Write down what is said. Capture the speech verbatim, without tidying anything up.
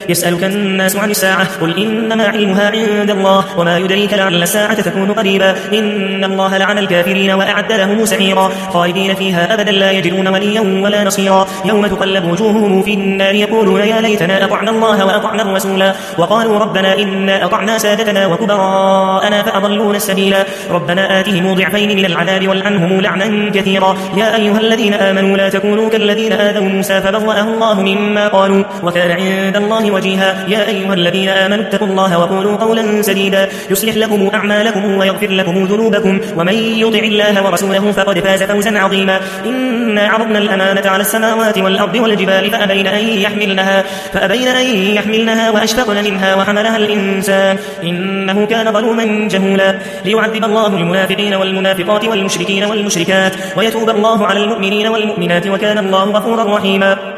يسألك الناس عن الساعة قل إنما علمها عند الله وما يدريك لعل الساعة تكون قريبا إن الله لعن الكافرين وأعد لهم سعيرا خالدين فيها أبدا لا يجدون وليا ولا نصيرا يوم تقلب وجوههم في النار يقولون يا ليتنا أطعنا الله وأطعنا الرسولا وقالوا ربنا إنا أطعنا سادتنا وكبراءنا فأضلونا السبيلا ربنا آتهم ضعفين من العذاب والعنهم لعنا كثيرا يا أيها الذين آمنوا لا تكونوا كالذين آذوا موسى فبرأه الله مما قالوا وكان عند الله وجيها يا أيها الذين آمنوا اتقوا الله وقولوا قولا سديدا يصلح لكم أعمالكم ويغفر لكم ذنوبكم ومن يطع الله ورسوله فقد فاز فوزا عظيما إنا عرضنا الأمانة على السماوات والأرض والجبال فأبين أن يحملنها, فأبين أن يحملنها وأشفقن منها وحملها الإنسان إنه كان ظلوما جهولا ليعذب الله المنافقين والمنافقات والمشركين والمشركات ويتوب الله على المؤمنين والمؤمنات وكان الله غفورا رحيما